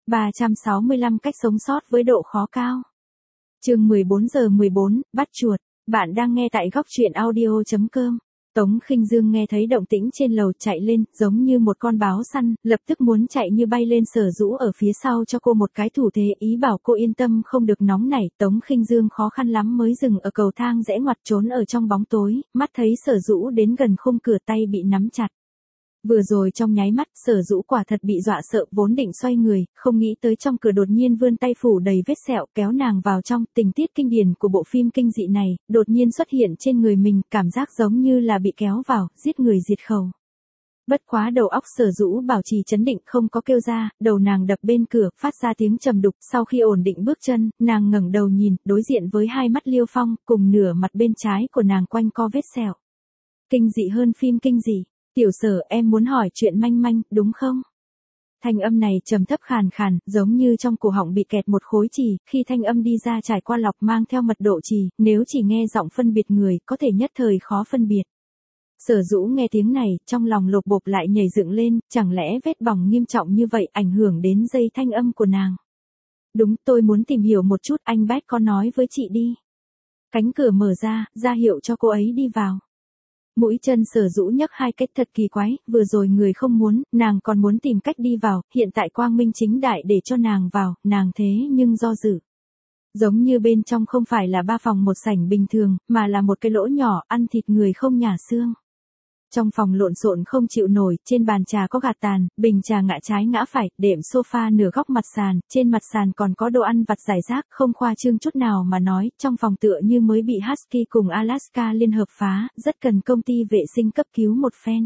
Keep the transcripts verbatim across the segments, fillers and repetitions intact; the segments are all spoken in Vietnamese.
ba trăm sáu mươi lăm cách sống sót với độ khó cao. Chương mười bốn giờ mười bốn, bắt chuột. Bạn đang nghe tại góc truyện audio chấm com. Tống Khinh Dương nghe thấy động tĩnh trên lầu chạy lên, giống như một con báo săn, lập tức muốn chạy như bay lên. Sở Dũ ở phía sau cho cô một cái thủ thế, ý bảo cô yên tâm không được nóng nảy. Tống Khinh Dương khó khăn lắm mới dừng ở cầu thang rẽ ngoặt, trốn ở trong bóng tối, mắt thấy Sở Dũ đến gần khung cửa, tay bị nắm chặt. Vừa rồi trong nháy mắt, Sở Dũ quả thật bị dọa sợ, vốn định xoay người, không nghĩ tới trong cửa đột nhiên vươn tay phủ đầy vết sẹo, kéo nàng vào trong. Tình tiết kinh điển của bộ phim kinh dị này, đột nhiên xuất hiện trên người mình, cảm giác giống như là bị kéo vào, giết người diệt khẩu. Bất quá đầu óc Sở Dũ bảo trì trấn định, không có kêu ra, đầu nàng đập bên cửa, phát ra tiếng trầm đục. Sau khi ổn định bước chân, nàng ngẩng đầu nhìn, đối diện với hai mắt Liêu Phong, cùng nửa mặt bên trái của nàng quanh co vết sẹo. Kinh dị hơn phim kinh dị. Tiểu Sở, em muốn hỏi chuyện manh manh, đúng không? Thanh âm này trầm thấp khàn khàn, giống như trong cổ họng bị kẹt một khối chì, khi thanh âm đi ra trải qua lọc mang theo mật độ chì, nếu chỉ nghe giọng phân biệt người, có thể nhất thời khó phân biệt. Sở Dũ nghe tiếng này, trong lòng lột bột lại nhảy dựng lên, chẳng lẽ vết bỏng nghiêm trọng như vậy ảnh hưởng đến dây thanh âm của nàng? Đúng, tôi muốn tìm hiểu một chút, anh Bách có nói với chị đi. Cánh cửa mở ra, ra hiệu cho cô ấy đi vào. Mũi chân Sở Dũ nhấc hai cách thật kỳ quái, vừa rồi người không muốn, nàng còn muốn tìm cách đi vào, hiện tại quang minh chính đại để cho nàng vào, nàng thế nhưng do dự. Giống như bên trong không phải là ba phòng một sảnh bình thường, mà là một cái lỗ nhỏ, ăn thịt người không nhả xương. Trong phòng lộn xộn không chịu nổi, trên bàn trà có gạt tàn, bình trà ngã trái ngã phải, đệm sofa nửa góc mặt sàn, trên mặt sàn còn có đồ ăn vặt rải rác, không khoa trương chút nào mà nói, trong phòng tựa như mới bị Husky cùng Alaska liên hợp phá, rất cần công ty vệ sinh cấp cứu một phen.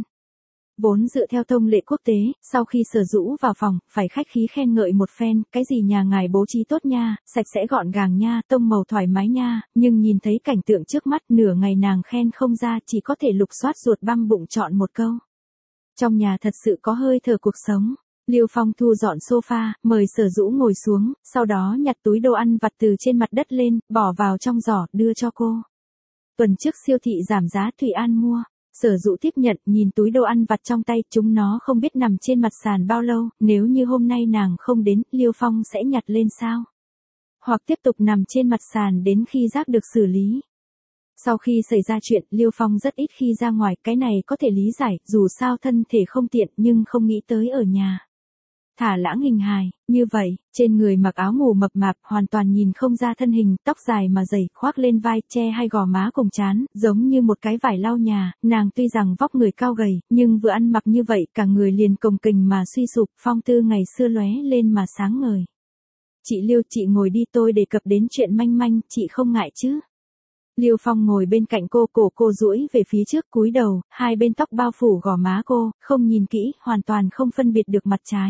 Vốn dựa theo thông lệ quốc tế, sau khi Sở Dũ vào phòng, phải khách khí khen ngợi một phen, cái gì nhà ngài bố trí tốt nha, sạch sẽ gọn gàng nha, tông màu thoải mái nha, nhưng nhìn thấy cảnh tượng trước mắt, nửa ngày nàng khen không ra, chỉ có thể lục soát ruột băm bụng chọn một câu. Trong nhà thật sự có hơi thở cuộc sống. Liêu Phong thu dọn sofa, mời Sở Dũ ngồi xuống, sau đó nhặt túi đồ ăn vặt từ trên mặt đất lên, bỏ vào trong giỏ, đưa cho cô. Tuần trước siêu thị giảm giá Thụy An mua. Sở Dũ tiếp nhận, nhìn túi đồ ăn vặt trong tay, chúng nó không biết nằm trên mặt sàn bao lâu, nếu như hôm nay nàng không đến, Liêu Phong sẽ nhặt lên sao? Hoặc tiếp tục nằm trên mặt sàn đến khi rác được xử lý. Sau khi xảy ra chuyện, Liêu Phong rất ít khi ra ngoài, cái này có thể lý giải, dù sao thân thể không tiện, nhưng không nghĩ tới ở nhà. Thả lãng hình hài, như vậy, trên người mặc áo ngủ mập mạp, hoàn toàn nhìn không ra thân hình, tóc dài mà dày, khoác lên vai, che hai gò má cùng trán, giống như một cái vải lau nhà. Nàng tuy rằng vóc người cao gầy, nhưng vừa ăn mặc như vậy, cả người liền cồng kềnh mà suy sụp, phong tư ngày xưa lóe lên mà sáng ngời. Chị Liêu, chị ngồi đi, tôi đề cập đến chuyện manh manh, chị không ngại chứ? Liêu Phong ngồi bên cạnh cô, cổ cô duỗi về phía trước, cúi đầu, hai bên tóc bao phủ gò má cô, không nhìn kỹ, hoàn toàn không phân biệt được mặt trái.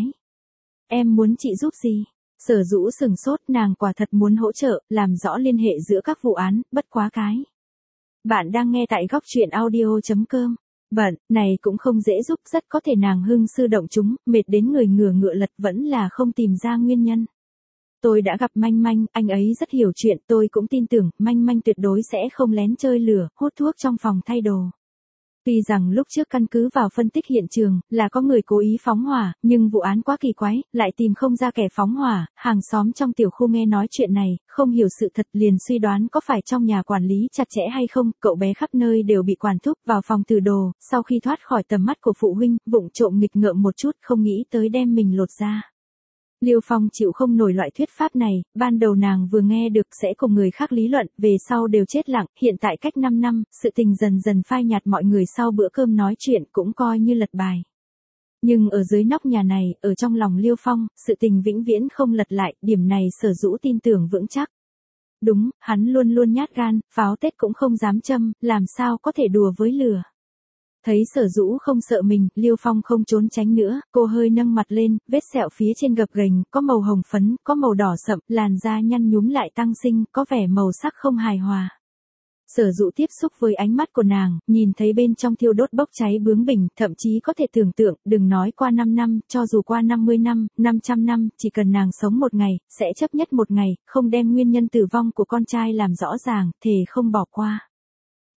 Em muốn chị giúp gì? Sở Dũ sừng sốt, nàng quả thật muốn hỗ trợ, làm rõ liên hệ giữa các vụ án, bất quá cái. Bạn đang nghe tại góc truyện audio chấm com. Bận, này cũng không dễ giúp, rất có thể nàng hưng sư động chúng, mệt đến người ngửa ngựa lật, vẫn là không tìm ra nguyên nhân. Tôi đã gặp Manh Manh, anh ấy rất hiểu chuyện, tôi cũng tin tưởng, Manh Manh tuyệt đối sẽ không lén chơi lửa, hút thuốc trong phòng thay đồ. Tuy rằng lúc trước căn cứ vào phân tích hiện trường, là có người cố ý phóng hỏa, nhưng vụ án quá kỳ quái, lại tìm không ra kẻ phóng hỏa, hàng xóm trong tiểu khu nghe nói chuyện này, không hiểu sự thật liền suy đoán có phải trong nhà quản lý chặt chẽ hay không, cậu bé khắp nơi đều bị quản thúc vào phòng thử đồ, sau khi thoát khỏi tầm mắt của phụ huynh, vụng trộm nghịch ngợm một chút, không nghĩ tới đem mình lột ra. Liêu Phong chịu không nổi loại thuyết pháp này, ban đầu nàng vừa nghe được sẽ cùng người khác lý luận, về sau đều chết lặng, hiện tại cách năm năm, sự tình dần dần phai nhạt, mọi người sau bữa cơm nói chuyện cũng coi như lật bài. Nhưng ở dưới nóc nhà này, ở trong lòng Liêu Phong, sự tình vĩnh viễn không lật lại, điểm này Sở Dũ tin tưởng vững chắc. Đúng, hắn luôn luôn nhát gan, pháo Tết cũng không dám châm, làm sao có thể đùa với lửa. Thấy Sở Dũ không sợ mình, Liêu Phong không trốn tránh nữa, cô hơi nâng mặt lên, vết sẹo phía trên gập ghềnh, có màu hồng phấn, có màu đỏ sậm, làn da nhăn nhúm lại tăng sinh, có vẻ màu sắc không hài hòa. Sở Dũ tiếp xúc với ánh mắt của nàng, nhìn thấy bên trong thiêu đốt bốc cháy bướng bỉnh, thậm chí có thể tưởng tượng, đừng nói qua năm năm, cho dù qua năm mươi năm, năm trăm năm, chỉ cần nàng sống một ngày, sẽ chấp nhất một ngày, không đem nguyên nhân tử vong của con trai làm rõ ràng, thề không bỏ qua.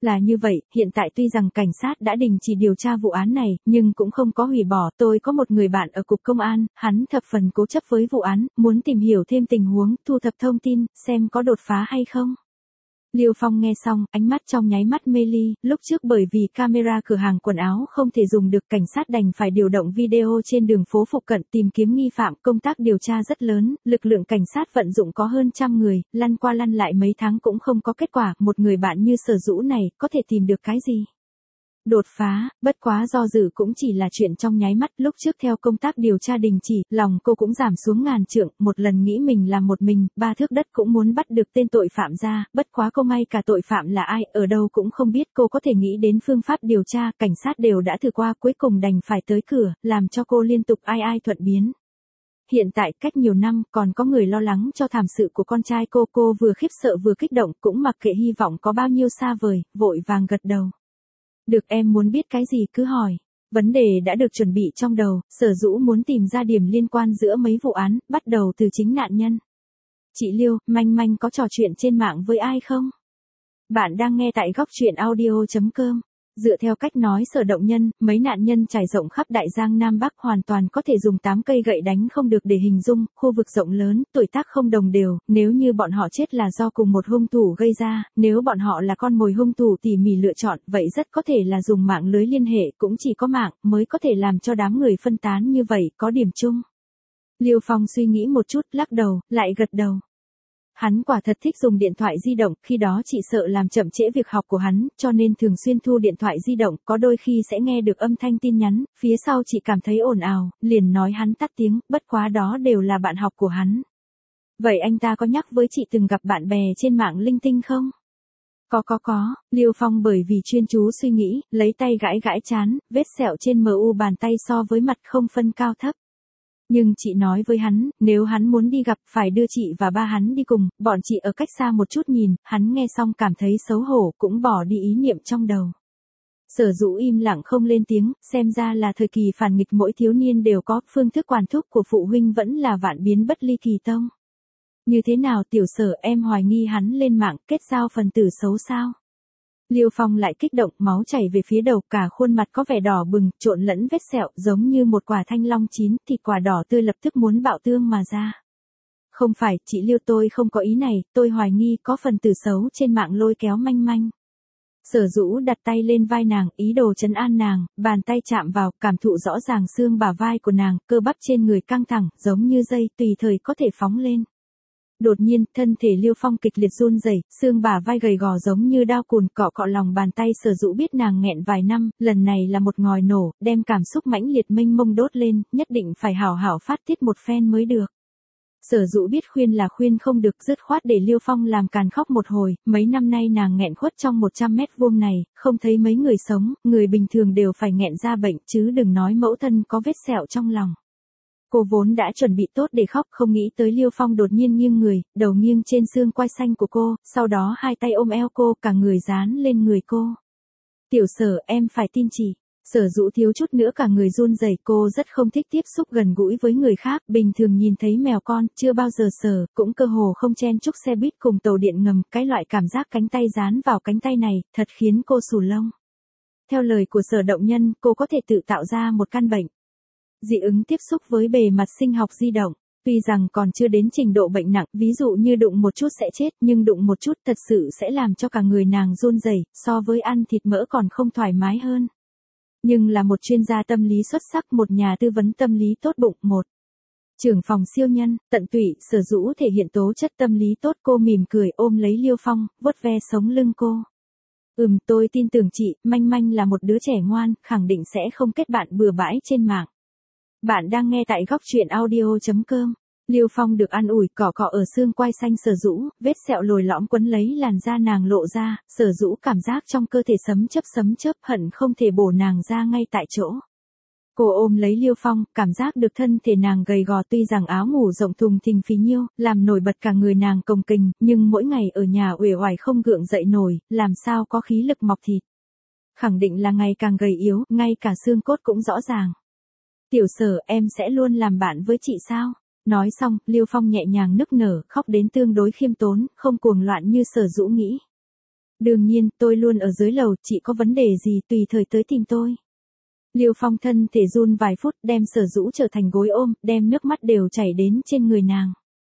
Là như vậy, hiện tại tuy rằng cảnh sát đã đình chỉ điều tra vụ án này, nhưng cũng không có hủy bỏ. Tôi có một người bạn ở cục công an, hắn thập phần cố chấp với vụ án, muốn tìm hiểu thêm tình huống, thu thập thông tin, xem có đột phá hay không. Liêu Phong nghe xong, ánh mắt trong nháy mắt mê ly, lúc trước bởi vì camera cửa hàng quần áo không thể dùng được, cảnh sát đành phải điều động video trên đường phố phụ cận tìm kiếm nghi phạm, công tác điều tra rất lớn, lực lượng cảnh sát vận dụng có hơn trăm người, lăn qua lăn lại mấy tháng cũng không có kết quả, một người bạn như Sở Dũ này, có thể tìm được cái gì? Đột phá, bất quá do dự cũng chỉ là chuyện trong nháy mắt, lúc trước theo công tác điều tra đình chỉ, lòng cô cũng giảm xuống ngàn trượng, một lần nghĩ mình làm một mình, ba thước đất cũng muốn bắt được tên tội phạm ra, bất quá cô ngay cả tội phạm là ai, ở đâu cũng không biết, cô có thể nghĩ đến phương pháp điều tra, cảnh sát đều đã thử qua, cuối cùng đành phải tới cửa, làm cho cô liên tục ai ai thuận biến. Hiện tại, cách nhiều năm, còn có người lo lắng cho thảm sự của con trai cô, cô vừa khiếp sợ vừa kích động, cũng mặc kệ hy vọng có bao nhiêu xa vời, vội vàng gật đầu. Được, em muốn biết cái gì cứ hỏi. Vấn đề đã được chuẩn bị trong đầu, Sở Dũ muốn tìm ra điểm liên quan giữa mấy vụ án, bắt đầu từ chính nạn nhân. Chị Liêu, Manh Manh có trò chuyện trên mạng với ai không? Bạn đang nghe tại góc truyện audio chấm com. Dựa theo cách nói Sở Động Nhân, mấy nạn nhân trải rộng khắp Đại Giang Nam Bắc hoàn toàn có thể dùng tám cây gậy đánh không được để hình dung, khu vực rộng lớn, tuổi tác không đồng đều, nếu như bọn họ chết là do cùng một hung thủ gây ra, nếu bọn họ là con mồi hung thủ tỉ mỉ lựa chọn, vậy rất có thể là dùng mạng lưới liên hệ, cũng chỉ có mạng, mới có thể làm cho đám người phân tán như vậy, có điểm chung. Liêu Phong suy nghĩ một chút, lắc đầu, lại gật đầu. Hắn quả thật thích dùng điện thoại di động, khi đó chị sợ làm chậm trễ việc học của hắn, cho nên thường xuyên thu điện thoại di động, có đôi khi sẽ nghe được âm thanh tin nhắn, phía sau chị cảm thấy ồn ào, liền nói hắn tắt tiếng, bất quá đó đều là bạn học của hắn. Vậy anh ta có nhắc với chị từng gặp bạn bè trên mạng linh tinh không? Có có có, Liêu Phong bởi vì chuyên chú suy nghĩ, lấy tay gãi gãi chán, vết sẹo trên mờ u bàn tay so với mặt không phân cao thấp. Nhưng chị nói với hắn, nếu hắn muốn đi gặp, phải đưa chị và ba hắn đi cùng, bọn chị ở cách xa một chút nhìn, hắn nghe xong cảm thấy xấu hổ, cũng bỏ đi ý niệm trong đầu. Sở Dũ im lặng không lên tiếng, xem ra là thời kỳ phản nghịch mỗi thiếu niên đều có, phương thức quản thúc của phụ huynh vẫn là vạn biến bất ly kỳ tông. Như thế nào tiểu Sở, em hoài nghi hắn lên mạng, kết giao phần tử xấu sao? Liêu Phong lại kích động, máu chảy về phía đầu, cả khuôn mặt có vẻ đỏ bừng, trộn lẫn vết sẹo, giống như một quả thanh long chín, thịt quả đỏ tươi lập tức muốn bạo tương mà ra. Không phải, chị Liêu, tôi không có ý này, tôi hoài nghi có phần tử xấu trên mạng lôi kéo Manh Manh. Sở Dũ đặt tay lên vai nàng, ý đồ trấn an nàng, bàn tay chạm vào, cảm thụ rõ ràng xương bả vai của nàng, cơ bắp trên người căng thẳng, giống như dây, tùy thời có thể phóng lên. Đột nhiên, thân thể Liêu Phong kịch liệt run rẩy, xương bả vai gầy gò giống như đao cùn cọ cọ lòng bàn tay. Sở Dũ biết nàng nghẹn vài năm, lần này là một ngòi nổ, đem cảm xúc mãnh liệt mênh mông đốt lên, nhất định phải hảo hảo phát tiết một phen mới được. Sở Dũ biết khuyên là khuyên không được, dứt khoát để Liêu Phong làm càn khóc một hồi, mấy năm nay nàng nghẹn khuất trong một trăm mét vuông này, không thấy mấy người sống, người bình thường đều phải nghẹn ra bệnh, chứ đừng nói mẫu thân có vết sẹo trong lòng. Cô vốn đã chuẩn bị tốt để khóc, không nghĩ tới Liêu Phong đột nhiên nghiêng người, đầu nghiêng trên xương quai xanh của cô, sau đó hai tay ôm eo cô, cả người dán lên người cô. Tiểu Sở, em phải tin chị. Sở Dũ thiếu chút nữa cả người run rẩy, cô rất không thích tiếp xúc gần gũi với người khác, bình thường nhìn thấy mèo con, chưa bao giờ sờ, cũng cơ hồ không chen chúc xe buýt cùng tàu điện ngầm, cái loại cảm giác cánh tay dán vào cánh tay này, thật khiến cô xù lông. Theo lời của Sở Động Nhân, cô có thể tự tạo ra một căn bệnh dị ứng tiếp xúc với bề mặt sinh học di động. Tuy rằng còn chưa đến trình độ bệnh nặng, ví dụ như đụng một chút sẽ chết, nhưng đụng một chút thật sự sẽ làm cho cả người nàng run rẩy, so với ăn thịt mỡ còn không thoải mái hơn. Nhưng là một chuyên gia tâm lý xuất sắc, một nhà tư vấn tâm lý tốt bụng, một trưởng phòng siêu nhân, tận tụy. Sở Dũ thể hiện tố chất tâm lý tốt, cô mỉm cười ôm lấy Liêu Phong, vuốt ve sống lưng cô. Ừm, tôi tin tưởng chị, Manh Manh là một đứa trẻ ngoan, khẳng định sẽ không kết bạn bừa bãi trên mạng. Bạn đang nghe tại góc truyện audio chấm com. Liêu Phong được an ủi, cọ cọ ở xương quai xanh Sở Dũ, vết sẹo lồi lõm quấn lấy làn da nàng lộ ra, Sở Dũ cảm giác trong cơ thể sấm chớp sấm chớp, hận không thể bổ nàng ra ngay tại chỗ. Cô ôm lấy Liêu Phong, cảm giác được thân thể nàng gầy gò, tuy rằng áo ngủ rộng thùng thình phí nhiêu, làm nổi bật cả người nàng cồng kềnh, nhưng mỗi ngày ở nhà uể oải không gượng dậy nổi, làm sao có khí lực mọc thịt. Khẳng định là ngày càng gầy yếu, ngay cả xương cốt cũng rõ ràng. Tiểu Sở, em sẽ luôn làm bạn với chị sao? Nói xong, Liêu Phong nhẹ nhàng nức nở, khóc đến tương đối khiêm tốn, không cuồng loạn như Sở Dũ nghĩ. Đương nhiên, tôi luôn ở dưới lầu, chị có vấn đề gì tùy thời tới tìm tôi. Liêu Phong thân thể run vài phút, đem Sở Dũ trở thành gối ôm, đem nước mắt đều chảy đến trên người nàng.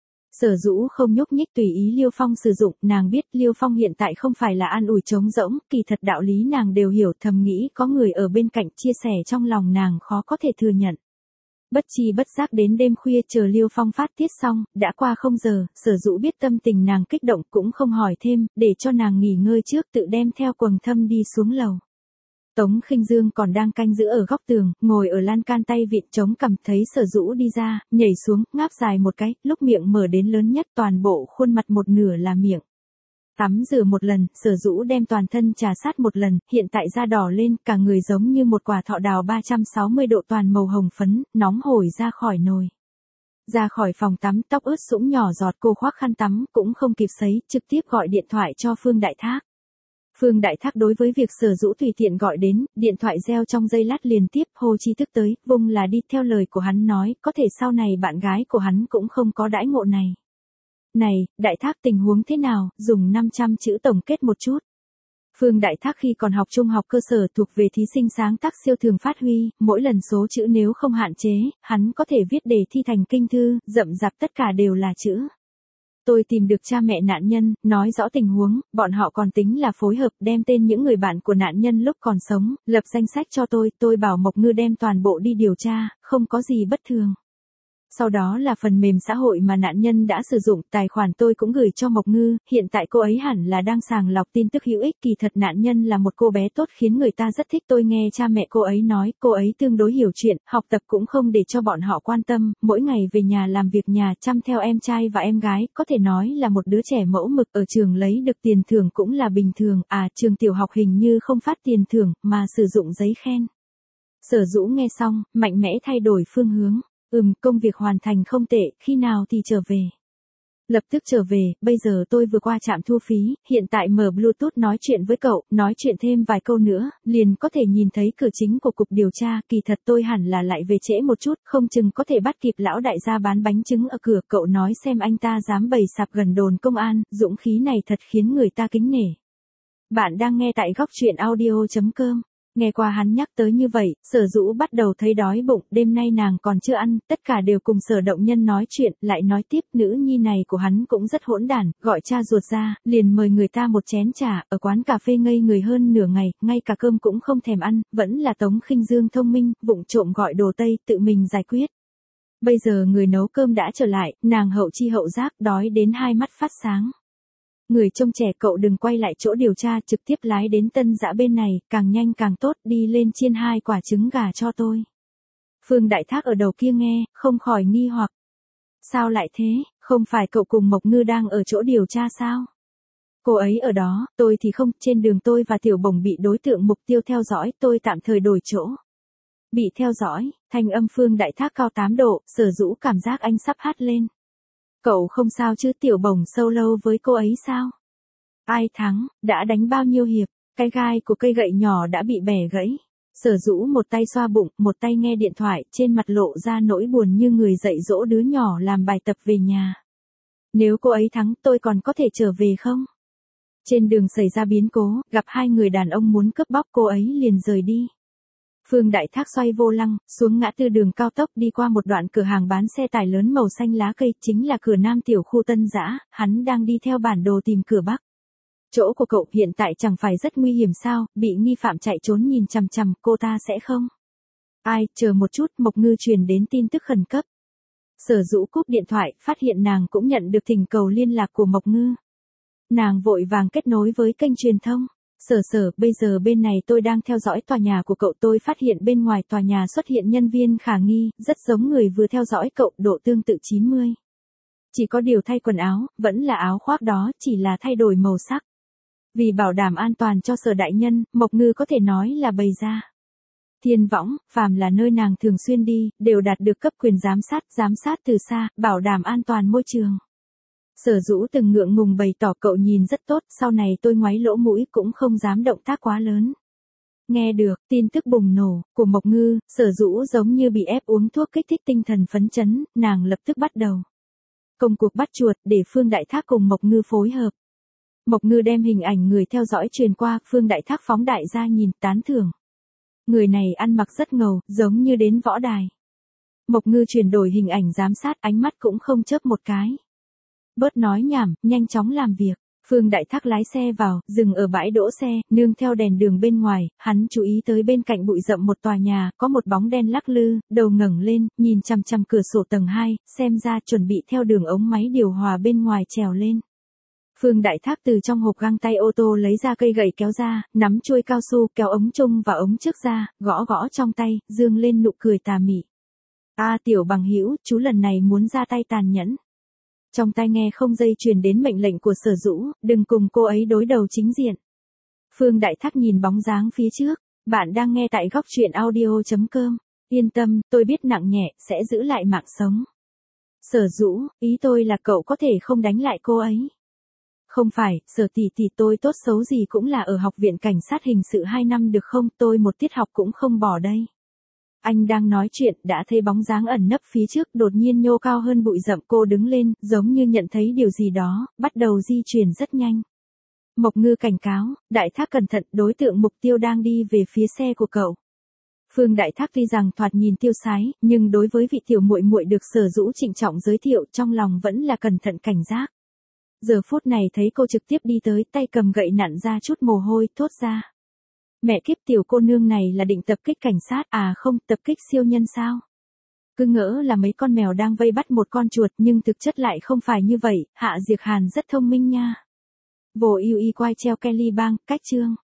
Sở Dũ không nhúc nhích tùy ý Liêu Phong sử dụng, nàng biết Liêu Phong hiện tại không phải là an ủi trống rỗng, kỳ thật đạo lý nàng đều hiểu, thầm nghĩ có người ở bên cạnh chia sẻ trong lòng nàng khó có thể thừa nhận. Bất chi bất giác đến đêm khuya chờ Liêu Phong phát tiết xong, đã qua không giờ, Sở Dũ biết tâm tình nàng kích động cũng không hỏi thêm, để cho nàng nghỉ ngơi trước tự đem theo quầng thâm đi xuống lầu. Tống Khinh Dương còn đang canh giữ ở góc tường, ngồi ở lan can tay vịn chống cằm thấy Sở Dũ đi ra, nhảy xuống, ngáp dài một cái, lúc miệng mở đến lớn nhất toàn bộ khuôn mặt một nửa là miệng. Tắm rửa một lần, Sở Dũ đem toàn thân trà sát một lần, hiện tại da đỏ lên, cả người giống như một quả thọ đào ba trăm sáu mươi độ toàn màu hồng phấn, nóng hổi ra khỏi nồi. Ra khỏi phòng tắm, tóc ướt sũng nhỏ giọt, cô khoác khăn tắm, cũng không kịp sấy, trực tiếp gọi điện thoại cho Phương Đại Thác. Phương Đại Thác đối với việc Sở Dũ tùy tiện gọi đến, điện thoại reo trong giây lát liền tiếp, hô chi thức tới, vung là đi, theo lời của hắn nói, có thể sau này bạn gái của hắn cũng không có đãi ngộ này. Này, Đại Thác tình huống thế nào, dùng năm trăm chữ tổng kết một chút. Phương Đại Thác khi còn học trung học cơ sở thuộc về thí sinh sáng tác siêu thường phát huy, mỗi lần số chữ nếu không hạn chế, hắn có thể viết đề thi thành kinh thư, rậm rạp tất cả đều là chữ. Tôi tìm được cha mẹ nạn nhân, nói rõ tình huống, bọn họ còn tính là phối hợp đem tên những người bạn của nạn nhân lúc còn sống, lập danh sách cho tôi, tôi bảo Mộc Ngư đem toàn bộ đi điều tra, không có gì bất thường. Sau đó là phần mềm xã hội mà nạn nhân đã sử dụng, tài khoản tôi cũng gửi cho Mộc Ngư, hiện tại cô ấy hẳn là đang sàng lọc tin tức hữu ích, kỳ thật nạn nhân là một cô bé tốt khiến người ta rất thích, tôi nghe cha mẹ cô ấy nói, cô ấy tương đối hiểu chuyện, học tập cũng không để cho bọn họ quan tâm, mỗi ngày về nhà làm việc nhà, chăm theo em trai và em gái, có thể nói là một đứa trẻ mẫu mực, ở trường lấy được tiền thưởng cũng là bình thường, à, trường tiểu học hình như không phát tiền thưởng, mà sử dụng giấy khen. Sở Dũ nghe xong, mạnh mẽ thay đổi phương hướng. Ừm, công việc hoàn thành không tệ, khi nào thì trở về? Lập tức trở về, bây giờ tôi vừa qua trạm thu phí, hiện tại mở Bluetooth nói chuyện với cậu, nói chuyện thêm vài câu nữa, liền có thể nhìn thấy cửa chính của cục điều tra, kỳ thật tôi hẳn là lại về trễ một chút, không chừng có thể bắt kịp lão đại gia bán bánh trứng ở cửa, cậu nói xem anh ta dám bày sạp gần đồn công an, dũng khí này thật khiến người ta kính nể. Bạn đang nghe tại góc truyện audio chấm com. Nghe qua hắn nhắc tới như vậy, Sở Dũ bắt đầu thấy đói bụng, đêm nay nàng còn chưa ăn, tất cả đều cùng Sở Động Nhân nói chuyện, lại nói tiếp, nữ nhi này của hắn cũng rất hỗn đản, gọi cha ruột ra, liền mời người ta một chén trà, ở quán cà phê ngây người hơn nửa ngày, ngay cả cơm cũng không thèm ăn, vẫn là Tống Khinh Dương thông minh, vụng trộm gọi đồ Tây, tự mình giải quyết. Bây giờ người nấu cơm đã trở lại, nàng hậu chi hậu giác, đói đến hai mắt phát sáng. Người trông trẻ, cậu đừng quay lại chỗ điều tra, trực tiếp lái đến Tân Dã bên này, càng nhanh càng tốt, đi lên chiên hai quả trứng gà cho tôi. Phương Đại Thác ở đầu kia nghe, không khỏi nghi hoặc. Sao lại thế, không phải cậu cùng Mộc Ngư đang ở chỗ điều tra sao? Cô ấy ở đó, tôi thì không, trên đường tôi và Tiểu Bổng bị đối tượng mục tiêu theo dõi, tôi tạm thời đổi chỗ. Bị theo dõi, thanh âm Phương Đại Thác cao tám độ, Sở Dũ cảm giác anh sắp hát lên. Cậu không sao chứ, Tiểu Bổng solo với cô ấy sao? Ai thắng, đã đánh bao nhiêu hiệp, cái gai của cây gậy nhỏ đã bị bẻ gãy. Sở Dũ một tay xoa bụng, một tay nghe điện thoại, trên mặt lộ ra nỗi buồn như người dạy dỗ đứa nhỏ làm bài tập về nhà. Nếu cô ấy thắng, tôi còn có thể trở về không? Trên đường xảy ra biến cố, gặp hai người đàn ông muốn cướp bóc cô ấy liền rời đi. Phương Đại Thác xoay vô lăng, xuống ngã tư đường cao tốc đi qua một đoạn cửa hàng bán xe tải lớn màu xanh lá cây, chính là cửa Nam tiểu khu Tân Dã, hắn đang đi theo bản đồ tìm cửa Bắc. Chỗ của cậu hiện tại chẳng phải rất nguy hiểm sao, bị nghi phạm chạy trốn nhìn chằm chằm, cô ta sẽ không? Ai, chờ một chút, Mộc Ngư truyền đến tin tức khẩn cấp. Sở Dũ cúp điện thoại, phát hiện nàng cũng nhận được thỉnh cầu liên lạc của Mộc Ngư. Nàng vội vàng kết nối với kênh truyền thông. Sở sở, bây giờ bên này tôi đang theo dõi tòa nhà của cậu, tôi phát hiện bên ngoài tòa nhà xuất hiện nhân viên khả nghi, rất giống người vừa theo dõi cậu, độ tương tự chín mươi. Chỉ có điều thay quần áo, vẫn là áo khoác đó, chỉ là thay đổi màu sắc. Vì bảo đảm an toàn cho Sở đại nhân, Mộc Ngư có thể nói là bày ra. Thiên Võng, phàm là nơi nàng thường xuyên đi, đều đạt được cấp quyền giám sát, giám sát từ xa, bảo đảm an toàn môi trường. Sở Dũ từng ngượng ngùng bày tỏ, cậu nhìn rất tốt, sau này tôi ngoáy lỗ mũi cũng không dám động tác quá lớn. Nghe được, tin tức bùng nổ, của Mộc Ngư, Sở Dũ giống như bị ép uống thuốc kích thích tinh thần phấn chấn, nàng lập tức bắt đầu công cuộc bắt chuột để Phương Đại Thác cùng Mộc Ngư phối hợp. Mộc Ngư đem hình ảnh người theo dõi truyền qua, Phương Đại Thác phóng đại ra nhìn, tán thưởng. Người này ăn mặc rất ngầu, giống như đến võ đài. Mộc Ngư chuyển đổi hình ảnh giám sát, ánh mắt cũng không chớp một cái. Bớt nói nhảm, nhanh chóng làm việc. Phương Đại Thác lái xe vào, dừng ở bãi đỗ xe, nương theo đèn đường bên ngoài, hắn chú ý tới bên cạnh bụi rậm một tòa nhà, có một bóng đen lắc lư, đầu ngẩng lên, nhìn chằm chằm cửa sổ tầng hai, xem ra chuẩn bị theo đường ống máy điều hòa bên ngoài trèo lên. Phương Đại Thác từ trong hộp găng tay ô tô lấy ra cây gậy kéo ra, nắm chuôi cao su, kéo ống chung và ống trước ra, gõ gõ trong tay, dương lên nụ cười tà mị. A tiểu bằng hữu, chú lần này muốn ra tay tàn nhẫn. Trong tai nghe không dây truyền đến mệnh lệnh của Sở Dũ, đừng cùng cô ấy đối đầu chính diện. Phương Đại Thác nhìn bóng dáng phía trước, bạn đang nghe tại góc truyện audio chấm com. Yên tâm, tôi biết nặng nhẹ, sẽ giữ lại mạng sống. Sở Dũ, ý tôi là cậu có thể không đánh lại cô ấy. Không phải, Sở tỷ tỷ, tôi tốt xấu gì cũng là ở học viện cảnh sát hình sự hai năm được không, tôi một tiết học cũng không bỏ đây. Anh đang nói chuyện, đã thấy bóng dáng ẩn nấp phía trước, đột nhiên nhô cao hơn bụi rậm, cô đứng lên, giống như nhận thấy điều gì đó, bắt đầu di chuyển rất nhanh. Mộc Ngư cảnh cáo, Đại Thác cẩn thận, đối tượng mục tiêu đang đi về phía xe của cậu. Phương Đại Thác tuy rằng thoạt nhìn tiêu sái, nhưng đối với vị tiểu muội muội được Sở Dũ trịnh trọng giới thiệu, trong lòng vẫn là cẩn thận cảnh giác. Giờ phút này thấy cô trực tiếp đi tới, tay cầm gậy nặn ra chút mồ hôi, thốt ra. Mẹ kiếp, tiểu cô nương này là định tập kích cảnh sát, à không, tập kích siêu nhân sao? Cứ ngỡ là mấy con mèo đang vây bắt một con chuột, nhưng thực chất lại không phải như vậy, Hạ Diệc Hàn rất thông minh nha. Vô ưu y quay treo Kelly Bang, cách chương.